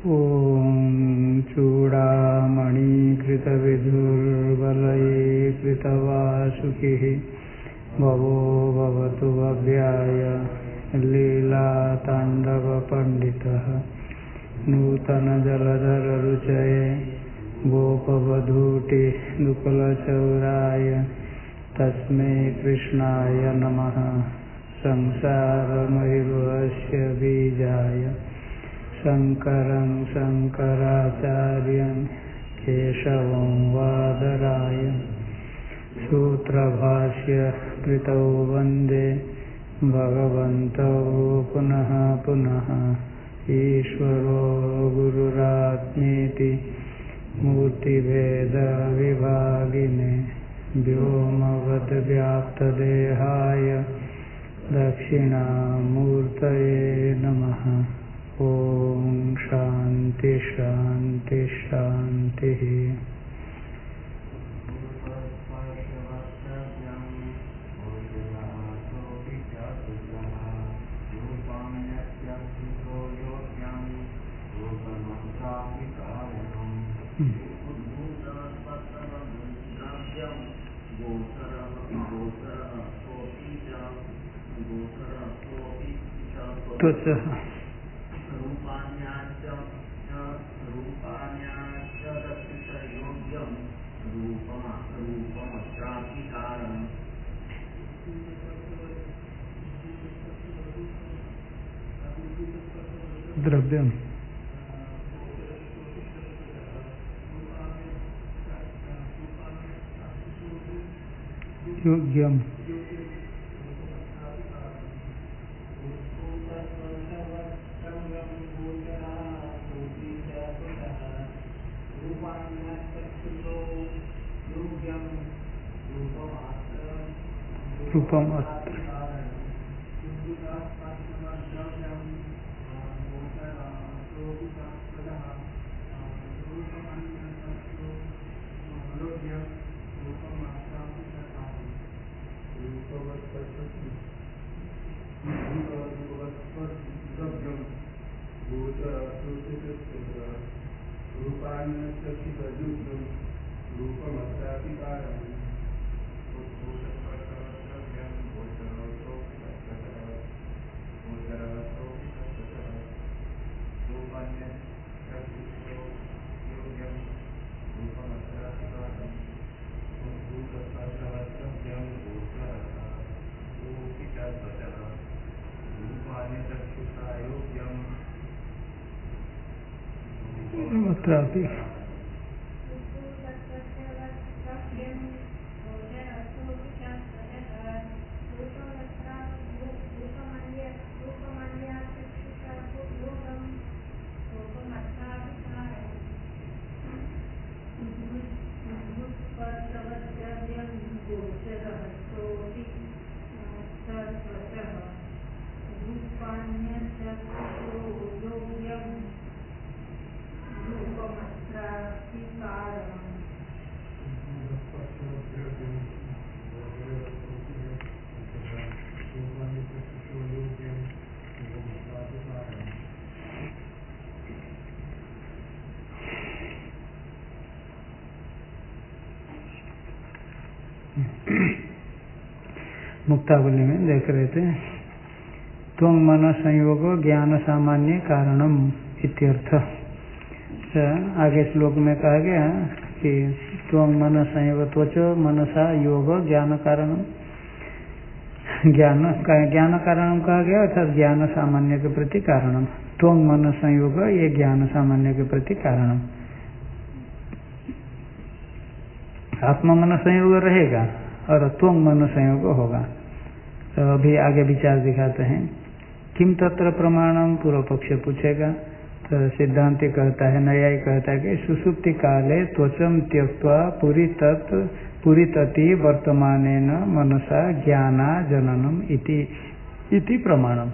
ॐ चूडामणिकृतविधुर्वलये कृतवासुकिः भवो भवतु भव्याय लीलाताण्डवपण्डितः नूतनजलधररुचये गोपवधूटिदुकुलचौराय तस्मै कृष्णाय नमः। संसारमहिर्वस्य बीजाय शङ्करं शङ्कराचार्यं केशवं वादराय सूत्रभाष्य कृतौ वन्दे भगवन्तौ पुनः पुनः। ईश्वरो गुरुरात्मेति मूर्तिभेदविभागिने व्योमवद्व्याप्तदेहाय दक्षिणामूर्तये नमः। ओम शांति शांति शांति। द्रव्यम योग्यम रूपम अस्त्र अत्रापि मुक्तावली में देख रहे थे त्वं मन संयोग ज्ञान सामान्य कारणम इत्यर्थ। आगे श्लोक में कहा गया कि त्वं मन संयोग त्वच मनसा योग ज्ञान कारणम, ज्ञान कारणम कहा गया अर्थात ज्ञान सामान्य के प्रति कारणम। त्वं मन संयोग ये ज्ञान सामान्य के प्रति कारणम। आत्मा मन संयोग रहेगा और त्वं मन संयोग होगा। तो अभी आगे विचार दिखाते हैं। किम तत्र प्रमाणम, पूर्व पक्ष पूछेगा। तो सिद्धांति कहता है, न्यायी कहता है कि सुषुप्ति काले त्वचम त्यक्त्वा पुरी तति वर्तमानेन मनसा ज्ञाना जननम इति प्रमाणम।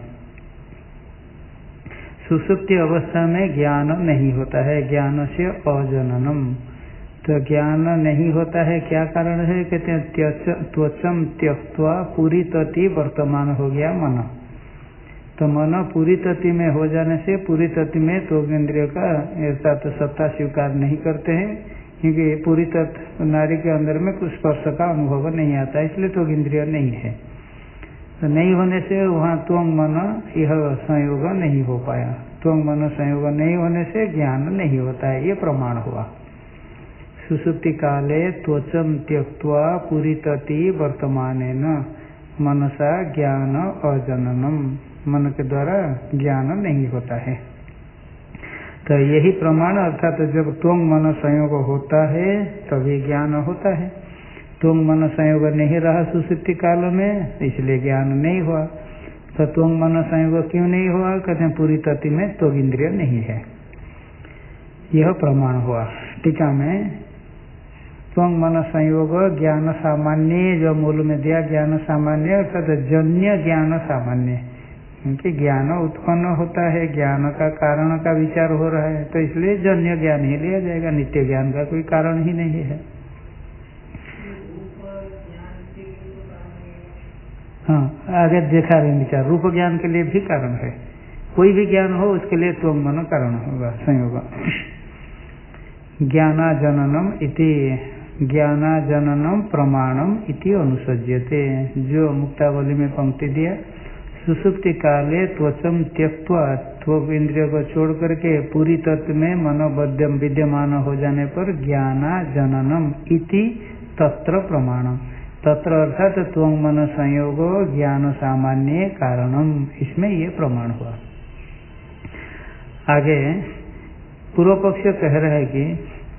सुषुप्ति अवस्था में ज्ञान नहीं होता है, ज्ञान से अजननम। तो ज्ञान नहीं होता है, क्या कारण है? कहते हैं त्वचम त्यक्त्वा पुरी तति वर्तमान हो गया मन। तो मन पूरी तति में हो जाने से पूरी तति में त्वक इंद्रिय का ऐसा तो सत्ता स्वीकार नहीं करते हैं, क्योंकि पूरी तत्व नारी के अंदर में कुछ स्पर्श का अनुभव नहीं आता, इसलिए त्वक इंद्रिय नहीं है। तो नहीं होने से वहाँ त्वंग मन यह संयोग नहीं हो पाया। त्वंग मन संयोग नहीं होने से ज्ञान नहीं होता है, ये प्रमाण हुआ। सुसुप्ति काले त्वचम त्यक्त्वा पुरीतति वर्तमानेन मनसा ज्ञान अजननम, मन के द्वारा ज्ञान नहीं होता है। तो यही प्रमाण, अर्थात तो जब त्वंग मन संयोग होता है तभी ज्ञान होता है। त्वंग मन संयोग नहीं रहा सुसुप्ति काल में, इसलिए ज्ञान नहीं हुआ। तो त्वंग मन संयोग क्यों नहीं हुआ? कहते हैं पूरी तति में त्वक इंद्रिय नहीं है, यह प्रमाण हुआ। टीका में त्वंग मन संयोग ज्ञान सामान्य, जो मूल में दिया ज्ञान सामान्य अर्थात जन्य ज्ञान सामान्य, क्योंकि ज्ञान उत्पन्न होता है, ज्ञान का कारण का विचार हो रहा है, तो इसलिए जन्य ज्ञान ही लिया जाएगा, नित्य ज्ञान का कोई कारण ही नहीं है। हाँ, आगे देखा रहे विचार, रूप ज्ञान के लिए भी कारण है, कोई भी ज्ञान हो उसके लिए त्वंग मन कारण होगा संयोग। ज्ञानाजननम इति, ज्ञानाजननम प्रमाणम इति अनुसज्यते, जो मुक्तावली में पंक्ति दिया, सुसुप्ति काले त्वचम त्यक्त्वा, त्वक इंद्रिय को छोड़ करके पूरी तत्व में मनोबद्यम विद्यमान हो जाने पर ज्ञानाजननम इति तत्र प्रमाणम, तत्र अर्थात त्वंग मन संयोग ज्ञान सामान्य कारणम, इसमें ये प्रमाण हुआ। आगे पूर्व पक्ष कह रहे हैं कि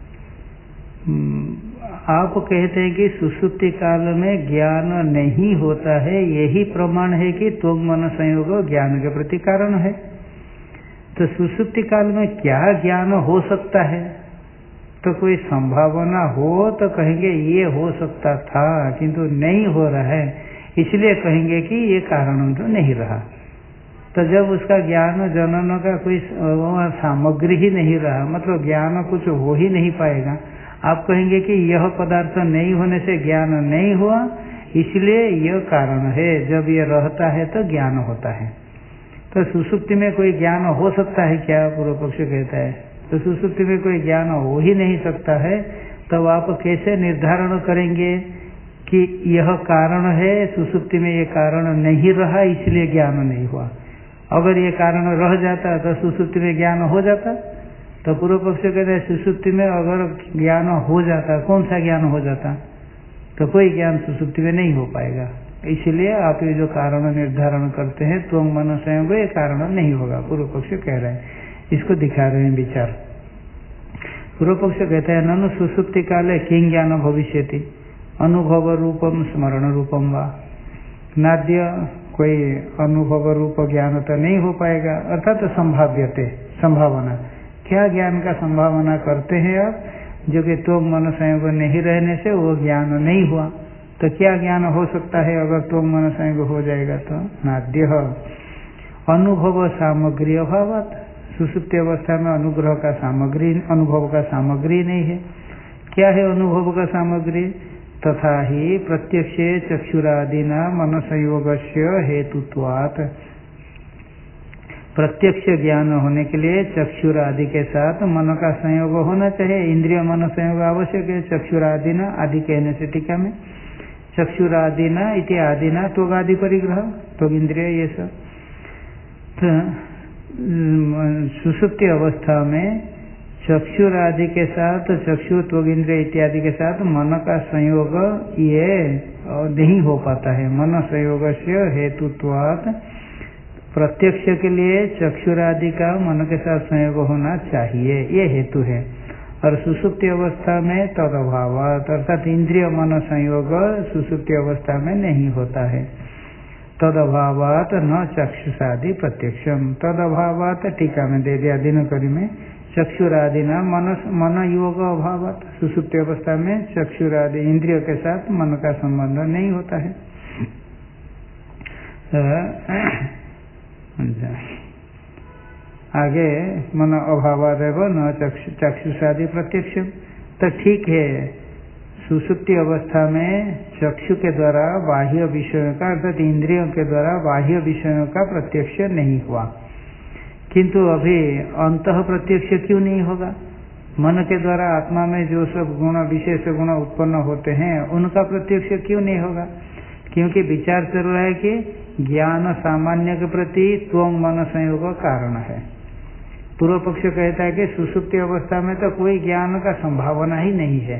आप कहते हैं कि सुसुप्ति काल में ज्ञान नहीं होता है, यही प्रमाण है कि त्वंग मन संयोग ज्ञान के प्रति कारण है। तो सुसुप्ति काल में क्या ज्ञान हो सकता है? तो कोई संभावना हो तो कहेंगे ये हो सकता था, किंतु नहीं हो रहा है, इसलिए कहेंगे कि ये कारण तो नहीं रहा। तो जब उसका ज्ञान जनन का कोई सामग्री ही नहीं रहा, मतलब ज्ञान कुछ हो ही नहीं पाएगा, आप कहेंगे कि यह पदार्थ नहीं होने से ज्ञान नहीं हुआ, इसलिए यह कारण है, जब यह रहता है तो ज्ञान होता है। तो सुसुप्ति में कोई ज्ञान हो सकता है क्या? पूर्व पक्ष कहता है तो सुसुप्ति में कोई ज्ञान हो ही नहीं सकता है, तब आप कैसे निर्धारण करेंगे कि यह कारण है, सुसुप्ति में ये कारण नहीं रहा इसलिए ज्ञान नहीं हुआ। अगर ये कारण रह जाता तो सुसुप्ति में ज्ञान हो जाता। तो पूर्व पक्ष कहते हैं सुसुप्ति में अगर ज्ञान हो जाता, कौन सा ज्ञान हो जाता? तो कोई ज्ञान सुसुप्ति में नहीं हो पाएगा, इसलिए आप ये जो कारण निर्धारण करते हैं त्वंग मन संयोग, ये कारण नहीं होगा, पूर्व पक्ष कह रहे हैं। इसको दिखा रहे हैं विचार। पूर्व पक्ष कहते हैं ननु सुसुप्ति काले किं ज्ञान भविष्यति अनुभव रूपम स्मरण रूपम वा, नाद्य कोई अनुभव रूप ज्ञान तो नहीं हो पाएगा, अर्थात संभाव्यते, संभावना। क्या ज्ञान का संभावना करते हैं आप? जो कि त्वंग मन संयोग नहीं रहने से वो ज्ञान नहीं हुआ, तो क्या ज्ञान हो सकता है अगर त्वंग मन संयोग हो जाएगा? तो नाद्य अनुभव सामग्री अभावत, सुसुप्ति अवस्था में अनुग्रह का सामग्री, अनुभव का सामग्री नहीं है। क्या है अनुभव का सामग्री? तथा ही प्रत्यक्ष चक्षुरादिना मन संयोगस्य हेतुत्वात्, प्रत्यक्ष ज्ञान होने के लिए चक्षुरादि के साथ मन का संयोग होना चाहिए। इंद्रिय मन संयोग आवश्यक है। चक्षुरादिना आदि कहने से टीका में चक्षुरादिना इति आदिना त्वगादि परिग्रह, त्वग इंद्रिय ये सब। तो सुसुप्ति अवस्था में चक्षुरादि के साथ, चक्षु त्वग इंद्रिय इत्यादि के साथ मन का संयोग ये नहीं हो पाता है। मन संयोग से हेतुत्वात्, प्रत्यक्ष के लिए चक्षुरादि का मन के साथ संयोग होना चाहिए, ये हेतु है। और सुसुप्ति अवस्था में तद अभावात्, अर्थात इंद्रिय मन संयोग सुसुप्ति अवस्था में नहीं होता है। तद अभावात् न चक्षुषादि प्रत्यक्षम, तद अभावात् टीका में दे दिया दिनकरी में चक्षुरादि न मन योग अभावात्, सुसुप्ति अवस्था में चक्षुरादि इंद्रियों के साथ मन का संबंध नहीं होता है। आगे मन अभावादेव न चक्षुषादि प्रत्यक्ष, तो ठीक है सुषुप्ति अवस्था में चक्षु के द्वारा बाह्य विषयों का अर्थात इंद्रियों के द्वारा बाह्य विषयों का प्रत्यक्ष नहीं हुआ, किंतु अभी अंतः प्रत्यक्ष क्यों नहीं होगा? मन के द्वारा आत्मा में जो सब गुण विशेष गुण उत्पन्न होते हैं उनका प्रत्यक्ष क्यों नहीं होगा? क्योंकि विचार चल रहा है कि ज्ञान सामान्य के प्रति त्वं मन संयोग कारण है। पूर्व पक्ष कहता है कि सुषुप्ति अवस्था में तो कोई ज्ञान का संभावना ही नहीं है।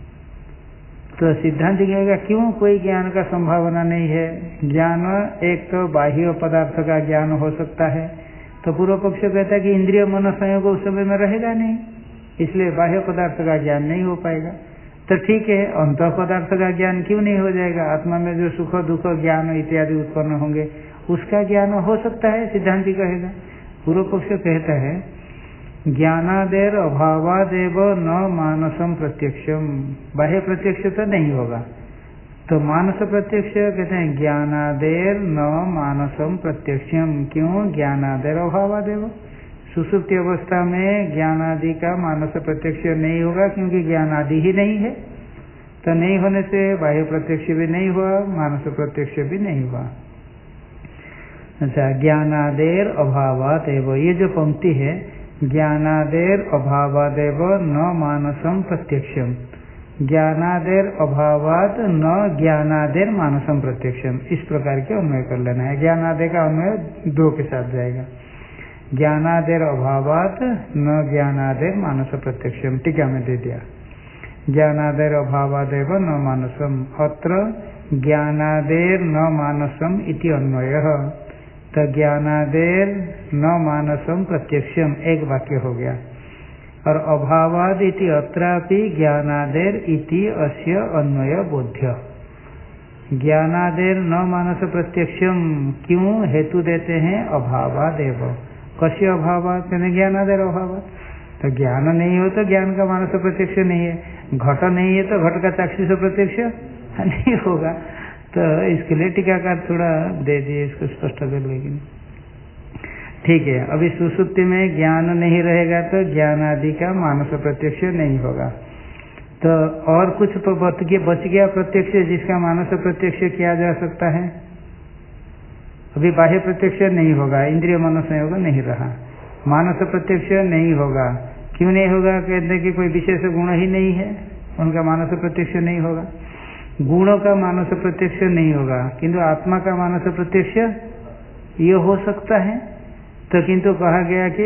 तो सिद्धांत कहेगा क्यों कोई ज्ञान का संभावना नहीं है? ज्ञान एक तो बाह्य पदार्थ का ज्ञान हो सकता है, तो पूर्व पक्ष कहता है कि इंद्रिय मन संयोग उस समय में रहेगा नहीं, इसलिए बाह्य पदार्थ का ज्ञान नहीं हो पाएगा। तो ठीक है, अंतः पदार्थ का ज्ञान क्यों नहीं हो जाएगा? आत्मा में जो सुख दुख ज्ञान इत्यादि उत्पन्न होंगे उसका ज्ञान हो सकता है, सिद्धांति कहेगा। पूर्व पक्ष कहता है ज्ञानादेर अभावादेव न मानसम प्रत्यक्षम, बाह्य प्रत्यक्ष तो नहीं होगा, तो मानस प्रत्यक्ष कहते हैं ज्ञानादेर न मानसम प्रत्यक्षम। क्यों? ज्ञानादेर अभावादेव, सुषुप्ति अवस्था में ज्ञानादि का मानस प्रत्यक्ष नहीं होगा, क्योंकि ज्ञानादि ही नहीं है। तो नहीं होने से बाह्य प्रत्यक्ष भी नहीं हुआ, मानस प्रत्यक्ष भी नहीं हुआ। अच्छा, ज्ञानादेर अभावादेव, ये जो पंक्ति है ज्ञानादेर अभावादेव न मानसम प्रत्यक्षम, ज्ञानादेर अभावात न ज्ञानादेर मानसम प्रत्यक्षम, इस प्रकार के अन्वय कर लेना है। ज्ञानादे का अन्वय दो के साथ जाएगा। ज्ञानादेर अभावात न ज्ञानादेर मानस प्रत्यक्षम, टीका में दे दिया ज्ञानादेर अभावादेव न मानसम। अत्र ज्ञानादेर न मानसम इति अन्वयः, तो ज्ञानादेर न मानसम प्रत्यक्षम एक वाक्य हो गया। और अभावाद इति अत्रापि ज्ञानादेर इति अस्य अन्वय बोध्य। ज्ञानादेर न मानस प्रत्यक्षम क्यों हेतु देते हैं? अभावादेव। कस्य अभावात? कहते ज्ञानादेर अभावात। तो ज्ञान नहीं हो तो ज्ञान का मानस प्रत्यक्ष नहीं है, घट नहीं है तो घट का चाक्षुष प्रत्यक्ष नहीं होगा। तो इसके लिए टीकाकार थोड़ा दे दिए, इसको स्पष्ट कर लेकिन ठीक है। अभी सुषुप्ति में ज्ञान नहीं रहेगा तो ज्ञान आदि का मानस प्रत्यक्ष नहीं होगा। तो और कुछ बच गया प्रत्यक्ष जिसका मानस प्रत्यक्ष किया जा सकता है? अभी बाह्य प्रत्यक्ष नहीं होगा, इंद्रिय मन संयोग नहीं रहा, मानस प्रत्यक्ष नहीं होगा। क्यों नहीं होगा? कहते हैं कि कोई विशेष गुण ही नहीं है, उनका मानस प्रत्यक्ष नहीं होगा। गुणों का मानस प्रत्यक्ष नहीं होगा, किंतु आत्मा का मानस प्रत्यक्ष ये हो सकता है। तो किंतु कहा गया कि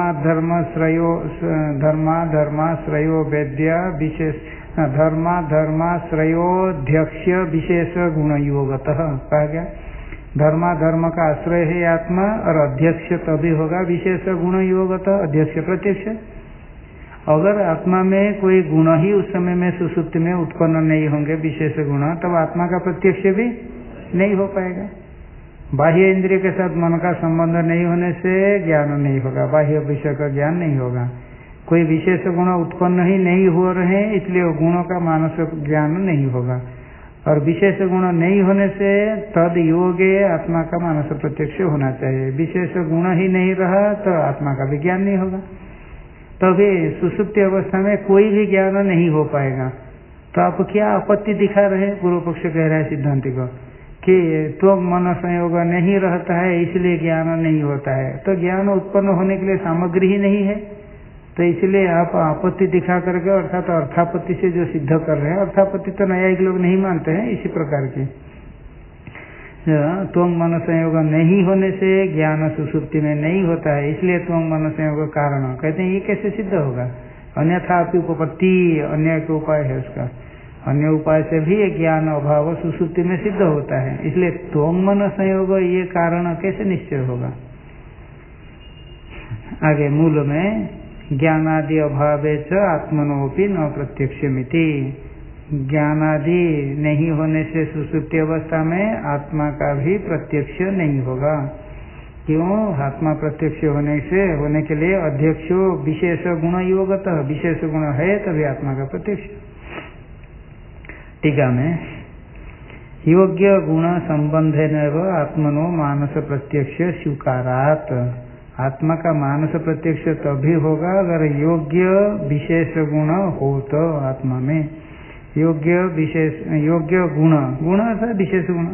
धर्माश्रयो वेद्य विशेष धर्माश्रयोध्यक्ष विशेष गुण योगतः कहा गया। धर्म का आश्रय है आत्मा और अध्यक्ष तभी होगा विशेष गुण योगतः, अध्यक्ष प्रत्यक्ष। अगर आत्मा में कोई गुण ही उस समय में सुषुप्ति में उत्पन्न नहीं होंगे विशेष गुण, तब आत्मा का प्रत्यक्ष भी नहीं हो पाएगा। बाह्य इंद्रिय के साथ मन का संबंध नहीं होने से ज्ञान नहीं होगा, बाह्य विषय का ज्ञान नहीं होगा। कोई विशेष गुण उत्पन्न ही नहीं हो रहे इसलिए गुणों का मानस ज्ञान नहीं होगा। और विशेष गुण नहीं होने से तद योगे आत्मा का मानस प्रत्यक्ष होना चाहिए। विशेष गुण ही नहीं रहा तो आत्मा का भी ज्ञान नहीं होगा। तभी सुषुप्ति अवस्था में कोई भी ज्ञान नहीं हो पाएगा। तो आप क्या आपत्ति दिखा रहे हैं? पूर्व पक्ष कह रहा है सिद्धांति को कि तो मन संयोग नहीं रहता है इसलिए ज्ञान नहीं होता है। तो ज्ञान उत्पन्न होने के लिए सामग्री ही नहीं है, तो इसलिए आप आपत्ति दिखा करके अर्थात अर्थापत्ति से जो सिद्ध कर रहे हैं, अर्थापत्ति तो न्यायिक लोग नहीं मानते हैं इसी प्रकार की। त्वं मन संयोग नहीं होने से ज्ञान सुषुप्ति में नहीं होता है, इसलिए त्वं मन संयोग कारण कहते हैं। ये कैसे सिद्ध होगा? अन्यथा आपकी उपपत्ति अन्य के उपाय है उसका, अन्य उपाय से भी ज्ञान अभाव सुषुप्ति में सिद्ध होता है, इसलिए त्वं मन संयोग ये कारण कैसे निश्चय होगा? आगे मूल में ज्ञानादि अभावे च आत्मनोपि न प्रत्यक्षमिति, ज्ञानादि नहीं होने से सुषुप्ति अवस्था में आत्मा का भी प्रत्यक्ष नहीं होगा। क्यों? आत्मा प्रत्यक्ष होने के लिए अध्यक्षो विशेष गुण योगतः, विशेष गुण है तभी आत्मा का प्रत्यक्ष। टीका में योग्य गुण संबंधेन आत्मनो मानस प्रत्यक्ष स्वीकारात्, आत्मा का मानस प्रत्यक्ष तभी होगा अगर योग्य विशेष गुण हो तो आत्मा में। योग्य विशेष योग्य गुण गुण अर्थात विशेष गुण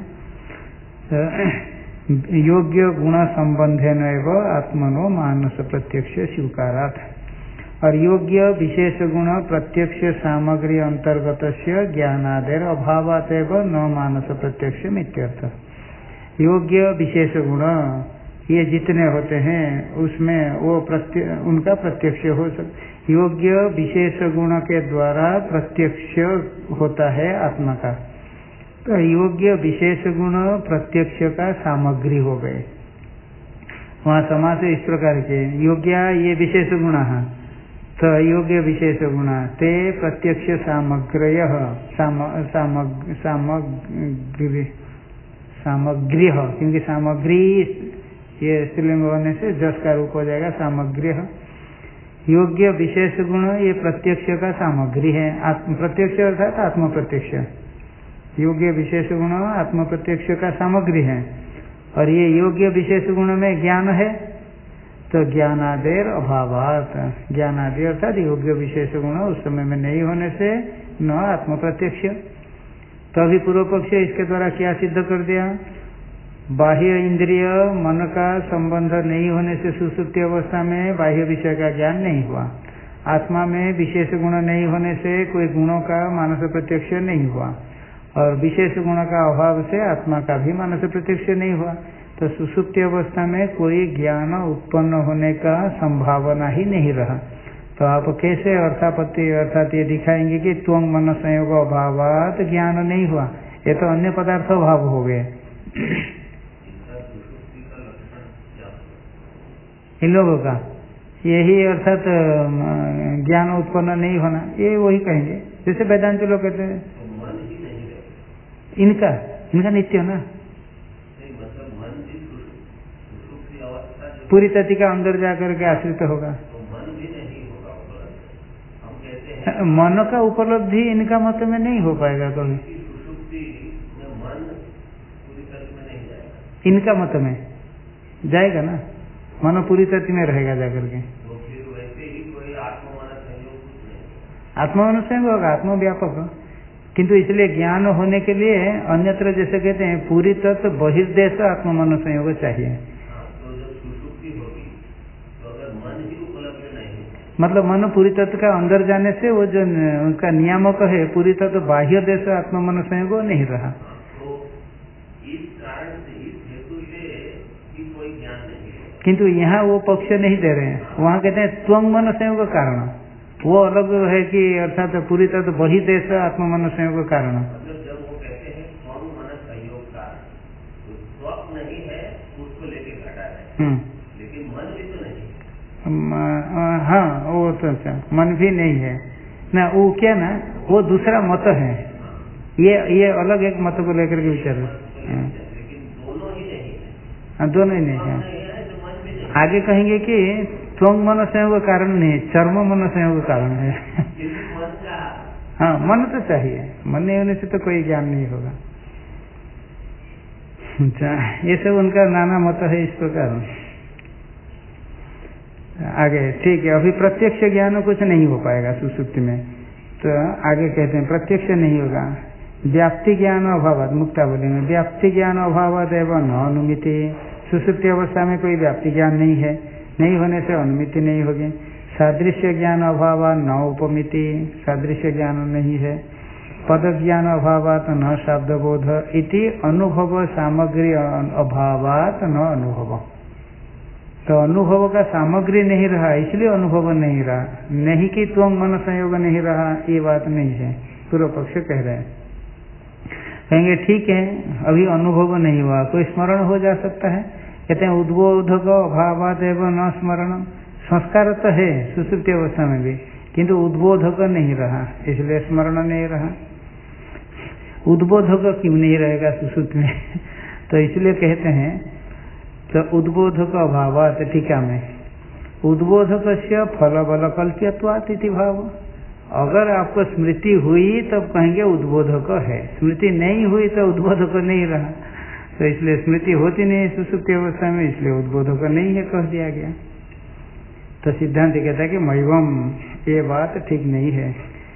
योग्य गुण संबंधेन एवं आत्मनो मानस प्रत्यक्ष स्वीकारात् और योग्य विशेष गुण प्रत्यक्ष सामग्री अंतर्गत ज्ञानादेर अभावात एवं न मानस प्रत्यक्ष मित्यर्थ। योग्य विशेष गुण ये जितने होते हैं उसमें वो उनका प्रत्यक्ष हो सकता। योग्य विशेष गुण के द्वारा प्रत्यक्ष होता है आत्मा का। तो योग्य विशेष गुण प्रत्यक्ष का सामग्री हो गए। वहाँ समास इस प्रकार के योग्य ये विशेष गुण है तो योग्य विशेष गुण ते प्रत्यक्ष सामग्रय सामग्री क्योंकि सामग्री ये स्त्रीलिंग होने से जस का रूप हो जाएगा सामग्री। योग्य विशेष गुण ये प्रत्यक्ष का सामग्री है। प्रत्यक्ष अर्थात आत्म प्रत्यक्ष। योग्य विशेष गुण आत्म प्रत्यक्ष का सामग्री है और ये योग्य विशेष गुण में ज्ञान है तो ज्ञानादेर अभावात ज्ञानादि अर्थात योग्य विशेष गुण उस समय में नहीं होने से न आत्म प्रत्यक्ष। तो अभी पूर्व पक्ष इसके द्वारा क्या सिद्ध कर दिया? बाह्य इंद्रिय मन का संबंध नहीं होने से सुसुप्ति अवस्था में बाह्य विषय का ज्ञान नहीं हुआ। आत्मा में विशेष गुण नहीं होने से कोई गुणों का मानस प्रत्यक्ष नहीं हुआ और विशेष गुण का अभाव से आत्मा का भी मानस प्रत्यक्ष नहीं हुआ। तो सुसुप्ति अवस्था में कोई ज्ञान उत्पन्न होने का संभावना ही नहीं रहा। तो आप कैसे अर्थापत्ति अर्थात ये दिखाएंगे कि त्वंग मन संयोग अभावात ज्ञान नहीं हुआ? ये तो अन्य पदार्थ अभाव हो गए। इन लोगों का यही अर्थात ज्ञान उत्पन्न नहीं होना, ये वही कहेंगे जैसे वेदांत लोग कहते हैं इनका नित्य ना पूरी तथ्य का अंदर जाकर के आश्रित होगा। मन का उपलब्धि इनका मत में नहीं हो पाएगा कभी। इनका मत में जाएगा ना, मन पूरी तथ्य में रहेगा जाकर के। आत्मन संयोग होगा आत्मव्यापक, किंतु इसलिए ज्ञान होने के लिए अन्यत्र जैसे कहते हैं पूरी तत्व बहिर्देश आत्मन संयोग चाहिए। मतलब मन पूरी तत्व का अंदर जाने से वो जो उनका नियामक है पूरी तत्व बाह्य देश आत्म मन संयोग नहीं रहा। किंतु यहाँ वो पक्ष नहीं दे रहे हैं। वहाँ कहते हैं त्वंग मन संयोग कारण, वो अलग है कि अर्थात पूरी तत्व बही देश आत्म मन संयोग कारण। जब वो कहते हैं त्वंग मन संयोग कारण तो त्वक नहीं है उसको लेके घटा है, लेकिन मन भी तो नहीं। हाँ वो तो अच्छा मन भी नहीं है ना, वो क्या ना वो दूसरा मत है, ये अलग एक मत को लेकर के विचार। लेकिन दोनों ही नहीं है। दोनों ही नहीं है। आगे कहेंगे कि त्वंग मन संयोग कारण नहीं, चर्म मन संयोग कारण है। हाँ मन तो चाहिए, मन नहीं होने से तो कोई ज्ञान नहीं होगा। अच्छा ये सब उनका नाना मत है इस प्रकार। आगे ठीक है, अभी प्रत्यक्ष ज्ञान कुछ नहीं हो पाएगा सुसुप्ति में, तो आगे कहते हैं प्रत्यक्ष नहीं होगा। व्याप्ति ज्ञान अभाव मुक्तावली में व्याप्ति ज्ञान अभाव एवं न अनुमिति। सुसुप्ति अवस्था में कोई व्याप्ति ज्ञान नहीं है, नहीं होने से अनुमिति नहीं होगी। सादृश्य ज्ञान अभाव न उपमिति, सादृश्य ज्ञान नहीं है। पद ज्ञान अभावात न शब्दबोध इति अनुभव सामग्री अभावात न अनुभव। तो अनुभव का सामग्री नहीं रहा इसलिए अनुभव नहीं रहा, नहीं कि त्वंग मन संयोग नहीं रहा, ये बात नहीं है। पूर्व पक्ष कह रहे हैं, कहेंगे ठीक है अभी अनुभव नहीं हुआ, कोई स्मरण हो जा सकता है। कहते हैं उद्बोधक अभावात एवं न स्मरण। संस्कार तो है सुसुप्ति अवस्था में भी, किंतु उद्बोधक नहीं रहा इसलिए स्मरण नहीं रहा। उद्बोधक क्यों नहीं रहेगा सुसुप्ति में? तो इसलिए कहते हैं तो उद्बोधक अभावात टीका में उद्बोधक से फल बल कल्प्यत्वात् इति भाव। अगर आपको स्मृति हुई तब कहेंगे उद्बोधक है, स्मृति नहीं हुई तो उद्बोधक नहीं रहा। तो इसलिए स्मृति होती नहीं सुसुप्ति अवस्था में, इसलिए उद्बोधक नहीं है कह दिया गया। तो सिद्धांत कहता है कि मैवम ये बात ठीक नहीं है।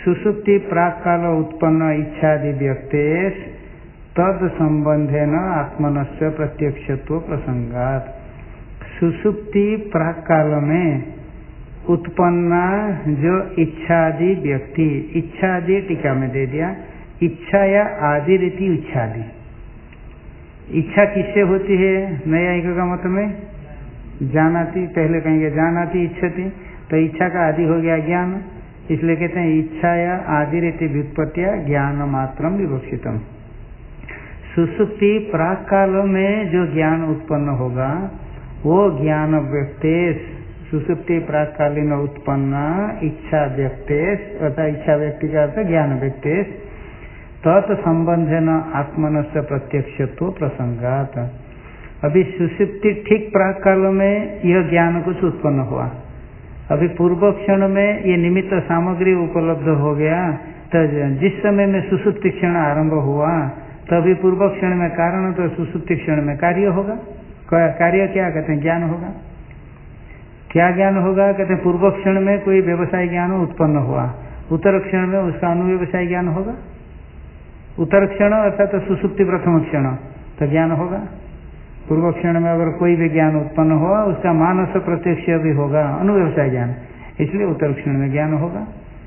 सुषुप्ति प्राक काल उत्पन्न इच्छादि व्यक्तेश तद संबंधेन आत्मनस्य प्रत्यक्षत्व प्रसंगात। सुषुप्ति प्राक काल में उत्पन्ना जो इच्छादि व्यक्ति, इच्छादि टीका में दे दिया, इच्छा या आदि रीति इच्छादि। इच्छा किससे होती है? न्यायिक का मत में जानाति, पहले कहेंगे जानाति इच्छति, तो इच्छा का आदि हो गया ज्ञान, इसलिए कहते हैं इच्छा या आदि रीति व्युत्पत्तिया ज्ञान मात्रम विवक्षितम। सुषुप्ति प्राक काल में जो ज्ञान उत्पन्न होगा वो ज्ञान व्यक्तेश, सुषुप्ति प्राककालीन उत्पन्न इच्छा व्यक्तेश, अर्थात इच्छा व्यक्ति का अर्थ ज्ञान व्यक्तेश, तत् संबंधेन आत्मनस्य प्रत्यक्षत्व प्रसंगात। अभी सुषुप्ति ठीक प्राक काल में यह ज्ञान कुछ उत्पन्न हुआ, अभी पूर्व क्षण में ये निमित्त सामग्री उपलब्ध हो गया, तो जिस समय में सुषुप्ति क्षण आरंभ हुआ तभी पूर्व क्षण में कारण, तो सुषुप्ति क्षण में कार्य होगा। कार्य क्या कहते हैं? ज्ञान होगा। क्या ज्ञान होगा? कहते हैं पूर्व क्षण में कोई व्यवसाय ज्ञान उत्पन्न हुआ, उत्तर क्षण में उसका अनुव्यवसाय ज्ञान होगा। उत्तर क्षण अर्थात तो सुषुप्ति प्रथम क्षण तो ज्ञान होगा। पूर्व क्षण में अगर कोई भी ज्ञान उत्पन्न हुआ उसका मानस प्रत्यक्ष भी होगा, अनुव्यवसाय ज्ञान, इसलिए उत्तर क्षण में ज्ञान होगा।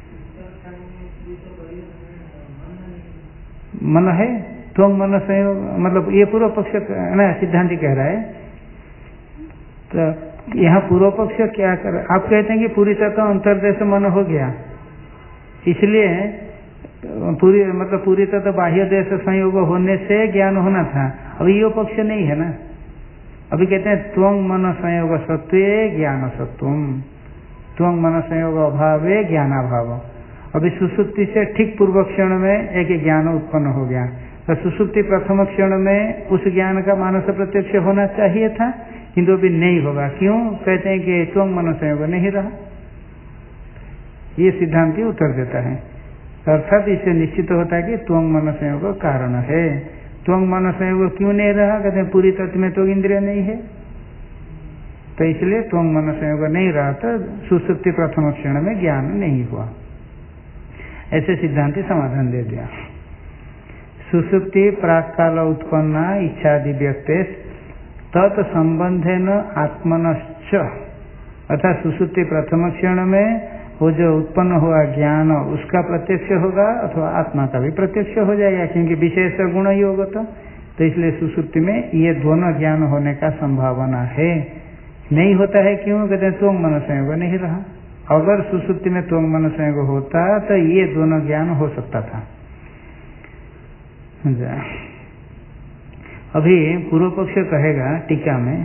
मन है त्वं मन संयोग, मतलब ये पूर्व पक्ष ना सिद्धांति कह रहा है। तो यहाँ पूर्व पक्ष क्या कर, आप कहते हैं कि पूरी तरह अंतर्देश मन हो गया, इसलिए पूरी मतलब पूरी तरह बाह्य देश संयोग होने से ज्ञान होना था। अभी ये पक्ष नहीं है ना, अभी कहते हैं त्वं मन संयोग सत्वे ज्ञान सत्वम, त्वं मन संयोग अभावे ज्ञानाभाव। अभी सुषुप्ति से ठीक पूर्व क्षण में एक ज्ञान उत्पन्न हो गया, तो सुषुप्ति प्रथम क्षण में उस ज्ञान का मानस प्रत्यक्ष होना चाहिए था, किंतु अभी नहीं होगा। क्यों? कहते हैं कि त्वं मन संयोग नहीं रहा। ये सिद्धांति उत्तर देता है, अर्थात इससे निश्चित होता है कि त्वं मन संयोग कारण है। त्वं मन संयोग क्यों नहीं रहा? कहते हैं पूरी तत्व में तो इंद्रिय नहीं है, तो इसलिए त्वं मन संयोग नहीं रहा, तो सुषुप्ति प्रथम क्षण में ज्ञान नहीं हुआ। ऐसे सिद्धांति समाधान दे दिया। सुषुप्ति प्राक काल उत्पन्ना इच्छादि व्यक्तेश तत् संबंधेन आत्मनश्च, अर्थात सुषुप्ति प्रथम क्षण में वो जो उत्पन्न हुआ ज्ञान उसका प्रत्यक्ष होगा अथवा आत्मा का भी प्रत्यक्ष हो जाएगा, क्योंकि विशेष गुण योग तो इसलिए सुषुप्ति में ये दोनों ज्ञान होने का संभावना है। नहीं होता है क्यों? कहते हैं त्वं मन संयोग नहीं रहा। अगर सुषुप्ति में त्वं मन संयोग होता तो ये दोनों ज्ञान हो सकता था। अभी पूर्व पक्ष कहेगा टीका में,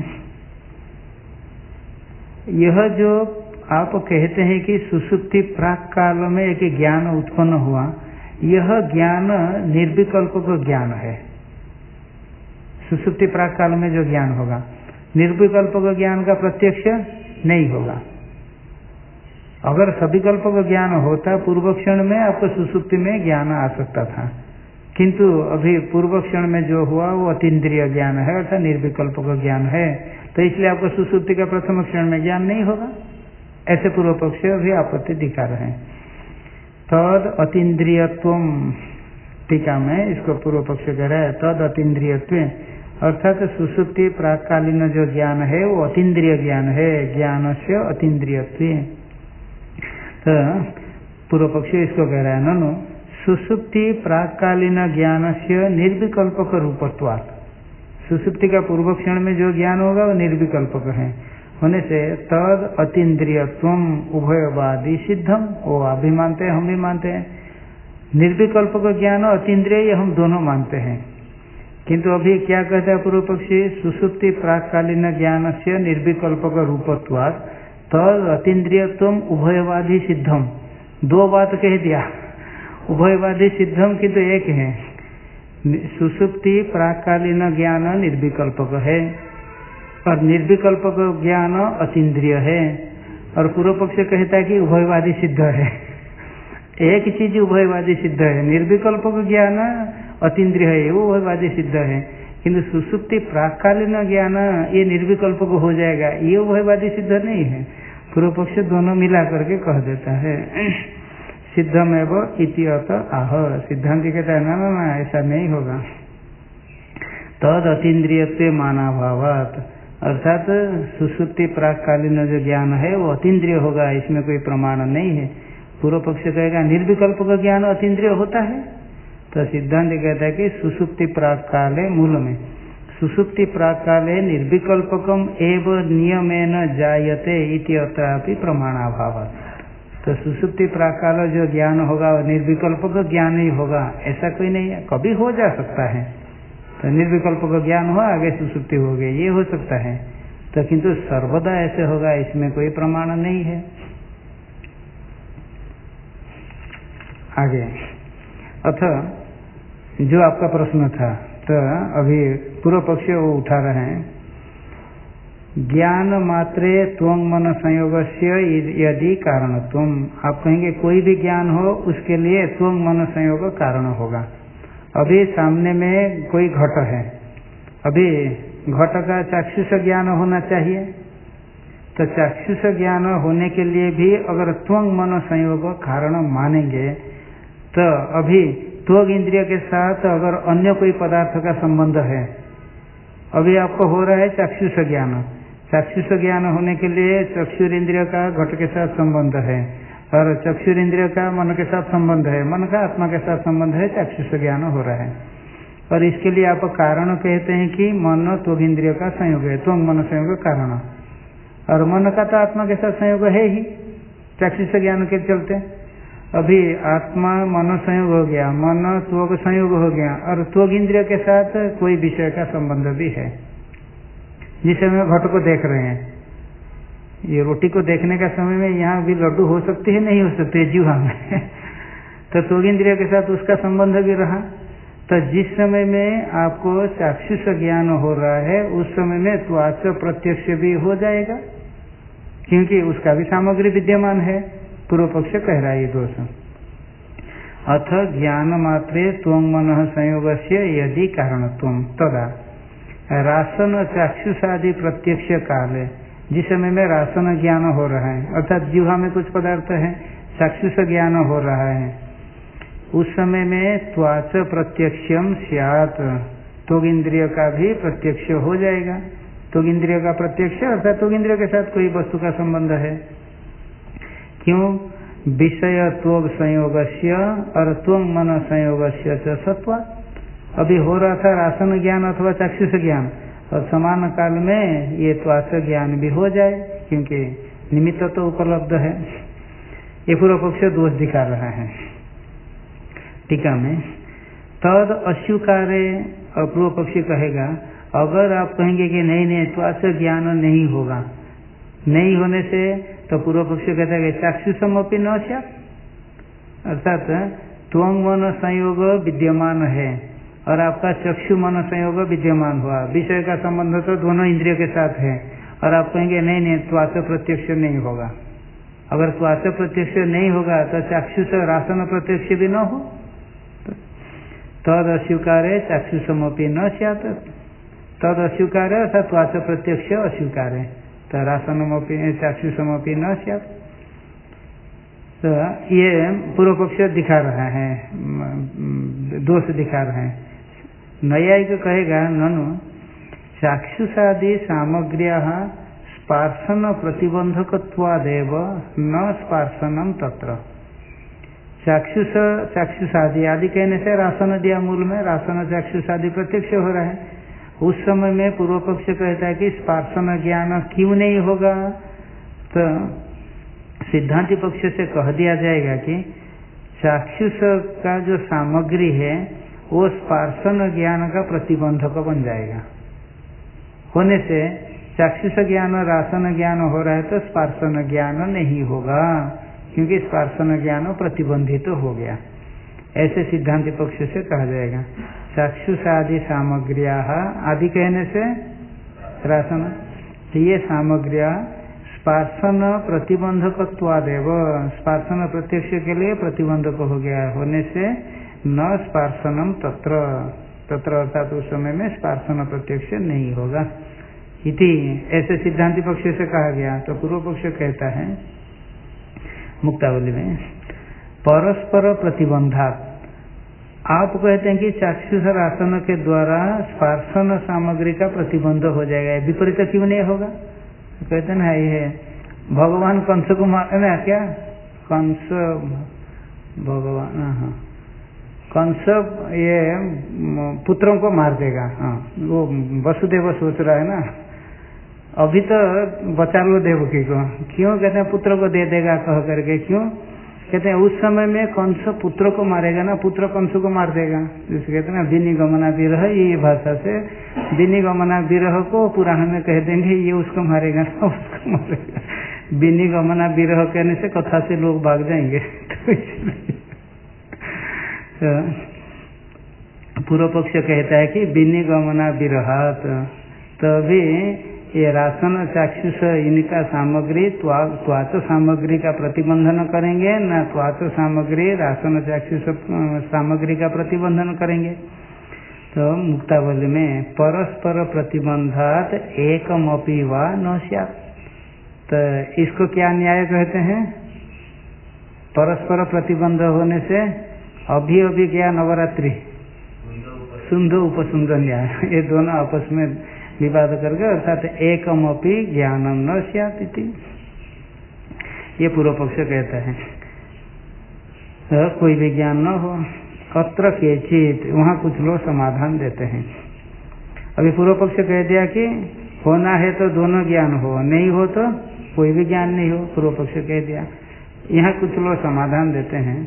यह जो आप कहते हैं कि सुषुप्ति प्राक काल में एक ज्ञान उत्पन्न हुआ, यह ज्ञान निर्विकल्प का ज्ञान है। सुषुप्ति प्राक काल में जो ज्ञान होगा निर्विकल्प का ज्ञान का प्रत्यक्ष नहीं होगा। अगर सविकल्प का ज्ञान होता पूर्व क्षण में आपको सुषुप्ति में ज्ञान आ सकता था, किंतु अभी पूर्व क्षण में जो हुआ वो अतीन्द्रिय ज्ञान है, अर्थात निर्विकल्प का ज्ञान है, तो इसलिए आपको सुषुप्ति का प्रथम क्षण में ज्ञान नहीं होगा। ऐसे पूर्व पक्ष भी आपत्ति दिखा रहे हैं। तद अतीन्द्रियत्वम, टीका में इसको पूर्व पक्ष कह रहा है, तद अतीन्द्रियत्व अर्थात सुषुप्ति प्राककालीन जो ज्ञान है वो अतीन्द्रिय ज्ञान है, ज्ञान से अतीन्द्रियत्व। तो पूर्व पक्षी इसको कह रहा है, ननु सुषुप्ति प्राककालीन ज्ञान से निर्विकल्पक रूपत्वात्, सुषुप्ति का पूर्व क्षण में जो ज्ञान होगा वो निर्विकल्पक है होने से तद अतीन्द्रियत्वम उभयवादी सिद्धम, वो आप भी मानते हैं हम भी मानते हैं, निर्विकल्पक ज्ञान अतीन्द्रिय हम दोनों मानते हैं। किंतु अभी क्या कहता है पूर्व पक्षी, सुषुप्ति प्राककालीन ज्ञान से निर्विकल्पक रूपत्वात् तद अतीन्द्रियत्वम उभयवादी सिद्धम, दो बात कह दिया, उभयवादी सिद्धम किंतु एक है। सुषुप्ति प्राककालीन ज्ञान निर्विकल्पक है और निर्विकल्पक ज्ञान अतीन्द्रिय है, और पूर्व पक्ष कहता है कि उभयवादी सिद्ध है। एक चीज उभयवादी सिद्ध है, निर्विकल्पक ज्ञान अतीन्द्रिय है, वो उभयवादी सिद्ध है, किंतु सुषुप्ति प्राककालीन ज्ञान ये निर्विकल्पक हो जाएगा, ये उभयवादी सिद्ध नहीं है। पूर्व पक्ष दोनों मिला करके कह देता है। सिद्धमेव इति अत आह। सिद्धांत कहता है ना ना ना ऐसा नहीं होगा। तद अतीन्द्रियत्व मानाभावात, अर्थात सुसुप्ति प्राककालीन जो ज्ञान है वो अतीन्द्रिय होगा, इसमें कोई प्रमाण नहीं है। पूर्व पक्ष कहेगा निर्विकल्प का ज्ञान अतीन्द्रिय होता है, तो सिद्धांत कहता है कि सुसुप्ति प्राककाले मूल में सुसुप्ति प्राककाले निर्विकल्पकम एव नियमेन जायते इति अत्रापि प्रमाणाभावात्। तो सुसुप्ति प्राकाल जो ज्ञान होगा निर्विकल्प का ज्ञान ही होगा, ऐसा कोई नहीं है। कभी हो जा सकता है, तो निर्विकल्प का ज्ञान हुआ आगे सुसुप्ति हो गई, ये हो सकता है, तो किंतु सर्वदा ऐसे होगा इसमें कोई प्रमाण नहीं है। आगे अथ जो आपका प्रश्न था, तो अभी पूर्व पक्ष वो उठा रहे हैं, ज्ञान मात्रे त्वं मन संयोगस्य यदि कारणत्वम। आप कहेंगे कोई भी ज्ञान हो उसके लिए त्वं मन संयोग कारण होगा। अभी सामने में कोई घट है, अभी घट का चाक्षुष ज्ञान होना चाहिए, तो चाक्षुष ज्ञान होने के लिए भी अगर त्वं मन संयोग कारण मानेंगे, तो अभी त्वग इंद्रिय के साथ अगर अन्य कोई पदार्थ का संबंध है, अभी आपको हो रहा है चाक्षुष ज्ञान, चाक्षुष ज्ञान होने के लिए चक्षुर इंद्रिय का घट के साथ संबंध है, और चक्षुर इंद्रिय का मन के साथ संबंध है, मन का आत्मा के साथ संबंध है, चाक्षुष ज्ञान हो रहा है। और इसके लिए आप कारण कहते हैं कि मन त्वग इंद्रिय का संयोग है, त्वंग मन संयोग कारण, और मन का तो आत्मा के साथ संयोग है ही चाक्षुष ज्ञान के चलते। अभी आत्मा मन संयोग हो गया, मन त्वग संयोग हो गया, और त्वग इंद्रिय के साथ कोई विषय का संबंध भी है। जिस समय घट को देख रहे हैं, ये रोटी को देखने का समय में यहाँ भी लड्डू हो सकती है, नहीं हो सकती है जीवा में तो त्वग इंद्रिय के साथ उसका संबंध भी रहा। तो जिस समय में आपको चाक्षुष ज्ञान हो रहा है उस समय में त्वच प्रत्यक्ष भी हो जाएगा, क्योंकि उसका भी सामग्री विद्यमान है। पूर्व पक्ष कह रहा है ये दोष। अथ ज्ञान मात्रे त्वं मन संयोगस्य यदि कारणत्वं तदा रासन चाक्षुषादि प्रत्यक्ष काले, जिस समय में रासन ज्ञान हो रहा है, अर्थात जीवा में कुछ पदार्थ है, चाक्षुष ज्ञान हो रहा है, उस समय में त्वच प्रत्यक्षम स्यात्, त्वग इंद्रिय का भी प्रत्यक्ष हो जाएगा। त्वग इंद्रिय का प्रत्यक्ष अर्थात त्वग इंद्रिय के साथ कोई वस्तु का संबंध है। क्यों? विषय त्वग संयोगस्य और त्वंग मन संयोगस्य च सत्वात्। अभी हो रहा था रासन ज्ञान अथवा चाक्षुष ज्ञान, और समान काल में ये त्वच ज्ञान भी हो जाए, क्योंकि निमित्त तो उपलब्ध है। ये पूर्व पक्ष दोष दिखा रहा है। टीका में तद अस्वीकारे, पूर्व पक्षी कहेगा अगर आप कहेंगे कि नहीं नहीं त्वच ज्ञान नहीं होगा, नहीं होने से, तो पूर्व पक्ष कहता है कि चाक्षुषम अपि न स्यात्, अर्थात त्वंग मन संयोग विद्यमान है और आपका चक्षु मन संयोग विद्यमान हुआ, विषय का संबंध तो दोनों इंद्रियों के साथ है, और आप कहेंगे नहीं नहीं त्वच प्रत्यक्ष नहीं होगा। अगर त्वच प्रत्यक्ष नहीं होगा तो चाक्षुष रासन प्रत्यक्ष भी न हो, तद अस्वीकारे चाक्षुषमपि न स्यात्। तद अस्वीकारे अर्थात त्वच प्रत्यक्ष अस्वीकारे, तो रासनमपि चाक्षुषमपि न स्यात्। तो ये पूर्व पक्ष दिखा रहा है, दोष दिखा रहे हैं। न्यायिक कहेगा ननु चाक्षुषादि सामग्र्या स्पार्शन प्रतिबंधकत्वादेव न स्पार्शनम तत्र। चाक्षुषादि आदि कहने से रासन दिया, मूल में रासन चाक्षुषादि प्रत्यक्ष हो रहा है। उस समय में पूर्व पक्ष कहता है कि स्पार्शन ज्ञान क्यों नहीं होगा, तो सिद्धांति पक्ष से कह दिया जाएगा कि चाक्षुष का जो सामग्री है वो स्पार्शन ज्ञान का प्रतिबंधक बन जाएगा। होने से चाक्षुष ज्ञान रासन ज्ञान हो रहा है तो स्पार्शन ज्ञान नहीं होगा, क्योंकि स्पार्शन ज्ञान प्रतिबंधित तो हो गया। ऐसे सिद्धांत पक्ष से कहा जाएगा। चाक्षुष आदि सामग्रिया, आदि कहने से रासन, तो ये सामग्रिया स्पार्शन प्रतिबंधकत्वादेव, स्पार्शन प्रत्यक्ष के लिए प्रतिबंधक हो गया, होने से न स्पार्शनम तत्र, तत्र अर्थात उस समय में स्पार्शन प्रत्यक्ष नहीं होगा इति, ऐसे सिद्धांति पक्ष से कहा गया। तो पूर्व पक्ष कहता है मुक्तावली में परस्पर प्रतिबंधात। आप कहते हैं कि चाक्षुष आसन के द्वारा स्पर्शन सामग्री का प्रतिबंध हो जाएगा, विपरीत क्यों नहीं होगा? कहते हैं ना ये भगवान कंस को मार ना, क्या कंस भगवान, हाँ कंस ये पुत्रों को मार देगा, हाँ वो वसुदेव सोच रहा है ना, अभी तो बचा लो देवकी को, क्यों कहते हैं पुत्र को दे देगा कह करके, क्यों कहते हैं उस समय में कंस पुत्र को मारेगा ना, पुत्र कंस को मार देगा, जिसे कहते हैं ना विनिगमना विरह, ये भाषा से विनिगमना विरह को पुराण में कह देंगे ये उसको मारेगा ना उसको मारेगा, विनिगमना विरह कहने से कथा से लोग भाग जाएंगे। तो पूर्व पक्ष कहता है कि विनिगमना विरहात, तभी ये रासन चाक्षुष इनका सामग्री त्वाच सामग्री का प्रतिबंधन करेंगे न त्वाच सामग्री रासन चाक्षुष सामग्री का प्रतिबंधन करेंगे। तो मुक्तावली में परस्पर प्रतिबंधात एकमपि वा न स्यात्, तो इसको क्या न्याय कहते हैं? परस्पर प्रतिबंध होने से अभी अभी क्या नवरात्रि सुंदो उपसुंद न्याय, ये दोनों आपस में विवाद करके, अर्थात एकमपि ज्ञानम न स्यात् इति, ये पूर्व पक्ष कहता है तो कोई भी ज्ञान न हो। अत्र केचित, वहाँ कुछ लोग समाधान देते हैं। अभी पूर्व पक्ष कह दिया कि होना है तो दोनों ज्ञान हो, नहीं हो तो कोई भी ज्ञान नहीं हो, पूर्व पक्ष कह दिया। यहाँ कुछ लोग समाधान देते हैं,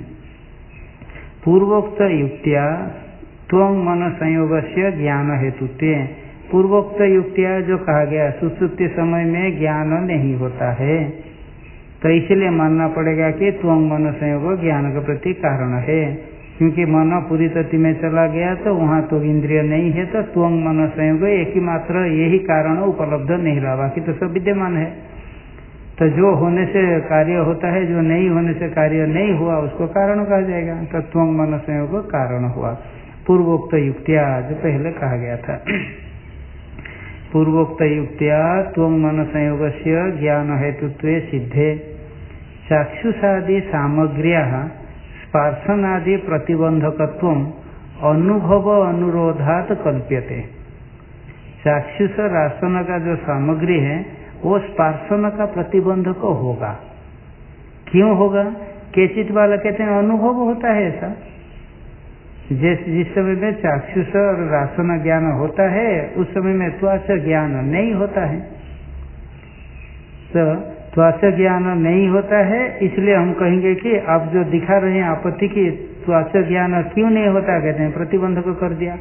पूर्वोक्त युक्तिया त्वं मन संयोग से ज्ञान हेतुत्व, पूर्वोक्त युक्तिया जो कहा गया सुसुप्ति समय में ज्ञान नहीं होता है, तो इसलिए मानना पड़ेगा कि त्वं मन संयोग ज्ञान के प्रति कारण है, क्योंकि मन पूरी तति में चला गया तो वहाँ तो इंद्रिय नहीं है, तो त्वं मन संयोग एक ही मात्र यही कारण उपलब्ध नहीं रहा, बाकी तो सब विद्यमान है। तो जो होने से कार्य होता है, जो नहीं होने से कार्य नहीं हुआ उसको कारण कहा जाएगा, तो त्वं मन संयोग कारण हुआ। पूर्वोक्त युक्तिया जो पहले कहा गया था, पूर्वोक्त युक्तिया त्वं मन संयोग से ज्ञान हेतुत्व सिद्धे चाक्षुषादि सामग्र्या स्पर्शनादि प्रतिबंधकत्व अनुभव अनुरोधात कल्प्यते। चाक्षुष रासन का जो सामग्री है वो स्पर्शन का प्रतिबंधक होगा, क्यों होगा? केचित वाला कहते हैं अनुभव होता है ऐसा, जिस समय में चाक्षुष और रासन ज्ञान होता है उस समय में त्वच ज्ञान नहीं होता है, तो त्वच ज्ञान नहीं होता है, इसलिए हम कहेंगे कि आप जो दिखा रहे हैं आपत्ति की त्वच ज्ञान क्यों नहीं होता, कहते हैं प्रतिबंध को कर दिया।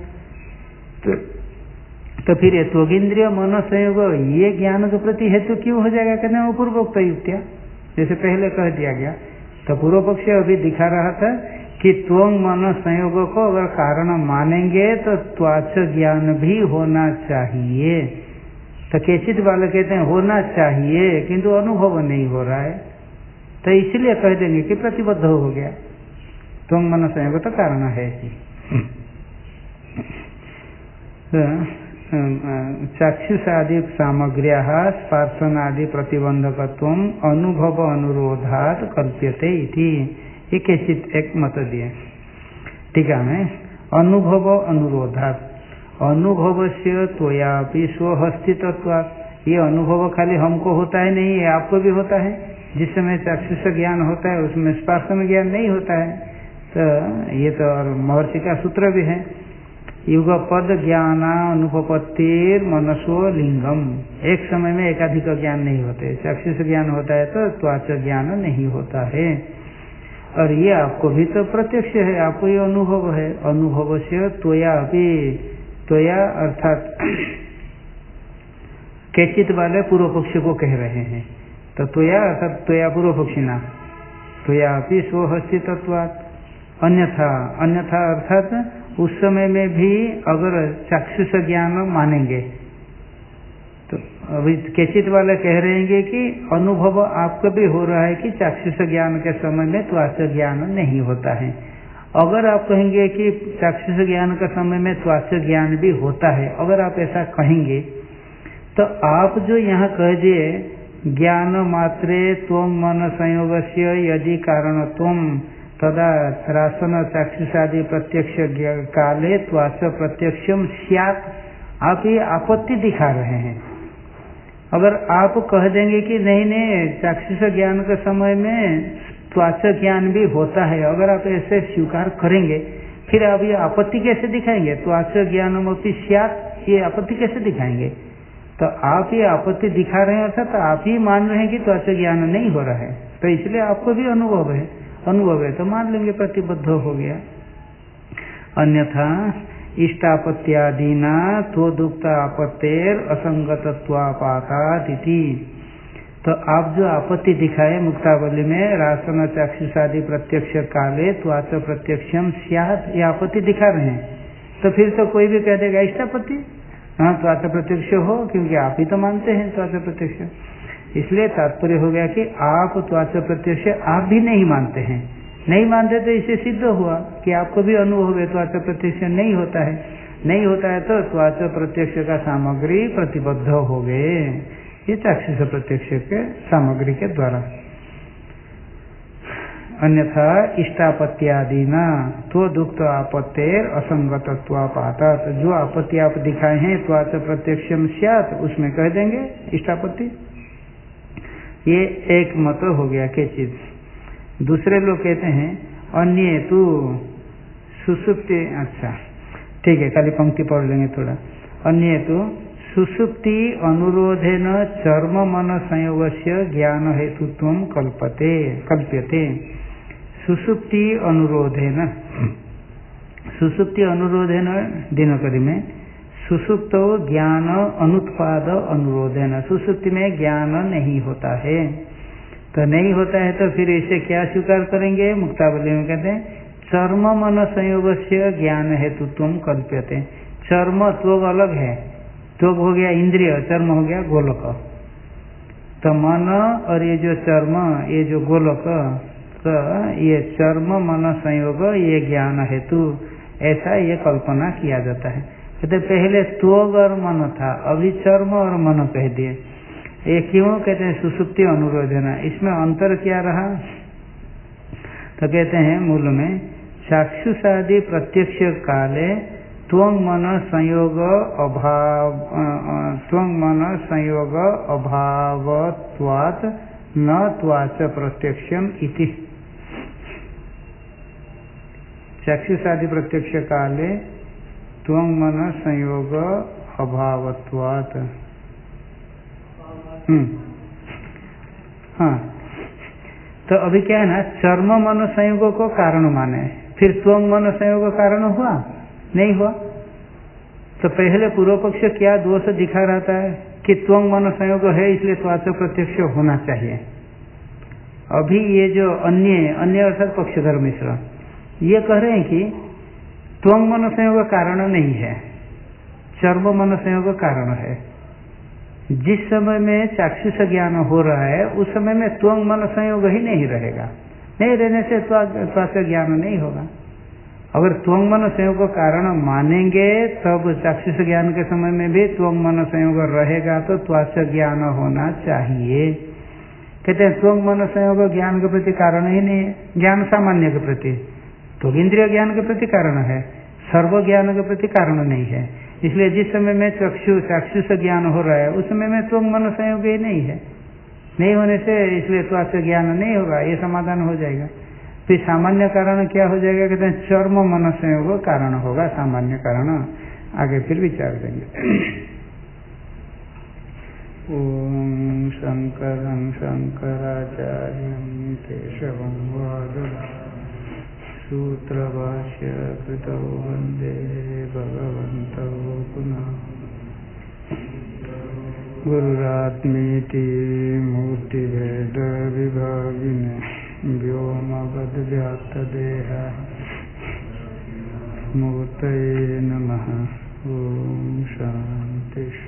तो फिर ये त्वगिंद्रिय मन संयोग ये ज्ञान के प्रति हेतु क्यों हो जाएगा, कहते हैं पूर्वोक्त युक्तिया, जैसे पहले कह दिया गया। तो पूर्व पक्ष अभी दिखा रहा था कि त्वं मन संयोग को अगर कारण मानेंगे तो त्वच ज्ञान भी होना चाहिए, तो केचित वाले कहते हैं होना चाहिए किंतु अनुभव नहीं हो रहा है, तो इसलिए कह देंगे कि प्रतिबद्ध हो गया, त्वं मन संयोग तो कारण है ही। चाक्षुषादि सामग्र्या स्पर्शनादि प्रतिबंधकत्व अनुभव अनुरोधात कल्प्यते इति, ये केचित एक मत दिए। टीका में अनुभव अनुरोधात, अनुभव से त्वयापि स्वहस्तित्वात्, ये अनुभव खाली हमको होता है नहीं, ये आपको भी होता है। जिस समय चाक्षुष ज्ञान होता है उसमें स्पर्श में ज्ञान नहीं होता है, तो ये तो महर्षि का सूत्र भी है, युगपद ज्ञान अनुपपत्तिर मनसो लिंगम, एक समय में एकाधिक ज्ञान नहीं होते, चाक्षुष ज्ञान होता है तो त्वच ज्ञान नहीं होता है। और ये आपको भी तो प्रत्यक्ष है, आपको ये अनुभव है, अनुभव से त्वया भी, त्वया अर्थात केचित वाले पूर्व पक्ष को कह रहे हैं, तो त्वया अर्थात त्वया पूर्व पक्षी ना, त्वया भी स्वहस्तित्वात्, अन्यथा, अन्यथा अर्थात उस समय में भी अगर चाक्षुष ज्ञान मानेंगे तो अभी केचित वाले कह रहे हैं कि अनुभव आपको भी हो रहा है कि चाक्षुष ज्ञान के समय में त्वच ज्ञान नहीं होता है। अगर आप कहेंगे कि चाक्षुष ज्ञान के समय में त्वच ज्ञान भी होता है, अगर आप ऐसा कहेंगे तो आप जो यहाँ कह दिए ज्ञान मात्रे त्वं मन संयोगस्य यदि कारणत्वं तदा रासन चाक्षुषादि प्रत्यक्ष काले त्वाच प्रत्यक्षम स्यात्। आप ये आपत्ति दिखा रहे हैं। अगर आप कह देंगे कि नहीं नहीं चाक्षुष ज्ञान के समय में त्वाच ज्ञान भी होता है, अगर आप ऐसे स्वीकार करेंगे फिर आप ये आपत्ति कैसे दिखाएंगे? त्वाच ज्ञानमपि स्यात्, ये आपत्ति कैसे दिखाएंगे? तो आप ये आपत्ति दिखा रहे हैं अर्थात तो आप ही मान रहे हैं कि त्वाच ज्ञान नहीं हो रहा है, तो इसलिए आपको भी अनुभव है तो मान लेंगे, प्रतिबद्ध हो गया। अन्यथा इष्टापत्यादीना त्वदुक्त आपत्तेर असंगतत्वापातादिति। तो आप जो आपत्ति दिखाए मुक्तावली में रासन चाक्षुषादि प्रत्यक्ष काले त्वाच प्रत्यक्षम स्यात्, ये आपत्ति दिखा रहे हैं, तो फिर तो कोई भी कह देगा इष्टापत्ति, हाँ त्वाच प्रत्यक्ष हो, क्योंकि आप ही तो मानते हैं त्वाच प्रत्यक्ष। इसलिए तात्पर्य हो गया कि आप त्वाच प्रत्यक्ष आप भी नहीं मानते हैं, नहीं मानते तो इसे सिद्ध हुआ कि आपको भी अनुभव है त्वाच प्रत्यक्ष नहीं होता है तो त्वाच प्रत्यक्ष का सामग्री प्रतिबद्ध हो गए, ये चाक्षुष प्रत्यक्ष के सामग्री के द्वारा। अन्यथा इष्टापत्यादि न तो दुक्त आपत्तेर असंगतत्वापातात, जो आपत्ति आप दिखाए हैं त्वाच प्रत्यक्षम स्यात्, उसमें कह देंगे इष्टापत्ति। ये एक मत हो गया के चीज। दूसरे लोग कहते हैं अन्य तू सुसुप्ति, अच्छा ठीक है, खाली पंक्ति पढ़ लेंगे थोड़ा। अन्य तो सुसुप्ति अनुरोधेन चर्म मन संयोगस्य ज्ञान हेतुत्व कल्प्यते। सुसुप्ति अनुरोधेन दिनकरी में सुसुप्तो ज्ञान अनुत्पाद अनुरोधेन, सुसुप्ति में ज्ञान नहीं होता है, तो नहीं होता है तो फिर इसे क्या स्वीकार करेंगे? मुक्तावली में कहते हैं चर्म मन संयोग से ज्ञान हेतुत्व कल्प्यते। चर्म त्वग अलग है, त्वग हो गया इंद्रिय, चर्म हो गया गोलक, तो मन और ये जो चर्म ये जो गोलक, तो ये चर्म मन संयोग ये ज्ञान हेतु, ऐसा ये कल्पना किया जाता है। कहते पहले त्वग और मन था, अभी चर्म और मन कह दिए। ये क्यों कहते हैं सुसुप्ति अनुरोधना? इसमें अंतर क्या रहा? तो कहते हैं मूल में चाक्षुषादि प्रत्यक्ष काले त्वं मन संयोग अभावत्वात् न त्वाच प्रत्यक्षम इति। चाक्षुषादि प्रत्यक्ष काले त्वं मन संयोग अभावत्वात्, हाँ, तो अभी क्या है ना, चर्म मन संयोग को कारण माने, फिर त्वं मन संयोग कारण हुआ नहीं हुआ? तो पहले पूर्व पक्ष क्या दोष दिखा रहता है कि त्वं मन संयोग है इसलिए त्वाच प्रत्यक्ष होना चाहिए। अभी ये जो अन्य अर्थात पक्षधर मिश्र ये कह रहे हैं कि त्वं मन संयोग कारण नहीं है, चर्म मन संयोग कारण है। जिस समय में चाक्षुष ज्ञान हो रहा है उस समय में त्वं मन संयोग ही नहीं रहेगा, नहीं रहने से त्वाच ज्ञान नहीं होगा। अगर त्वं मन संयोग कारण मानेंगे तब चाक्षुष ज्ञान के समय में भी त्वं मन संयोग रहेगा, तो त्वाच ज्ञान होना चाहिए। कहते हैं त्वं मन संयोग ज्ञान के प्रति कारण ही नहीं है, ज्ञान सामान्य के प्रति, तो इंद्रिय ज्ञान के प्रति कारण है, सर्व ज्ञान के प्रति कारण नहीं है। इसलिए जिस समय में चाक्षुष ज्ञान हो रहा है उस समय में त्वं मन संयोग ही नहीं है, नहीं होने से इसलिए त्वाच ज्ञान नहीं होगा, ये समाधान हो जाएगा। फिर सामान्य कारण क्या हो जाएगा? कहते हैं चर्म मन संयोग कारण होगा, सामान्य कारण आगे फिर विचार देंगे। ओम शंकरं शंकराचार्यं केशवं वादरायणं सूत्रभाष्य कृतौ वन्दे भगवन्तौ पुनः। गुरुरात्मेति मूर्तिभेद विभागिने व्योमवद्व्याप्तदेह मूर्तये नमः। ओम शांति।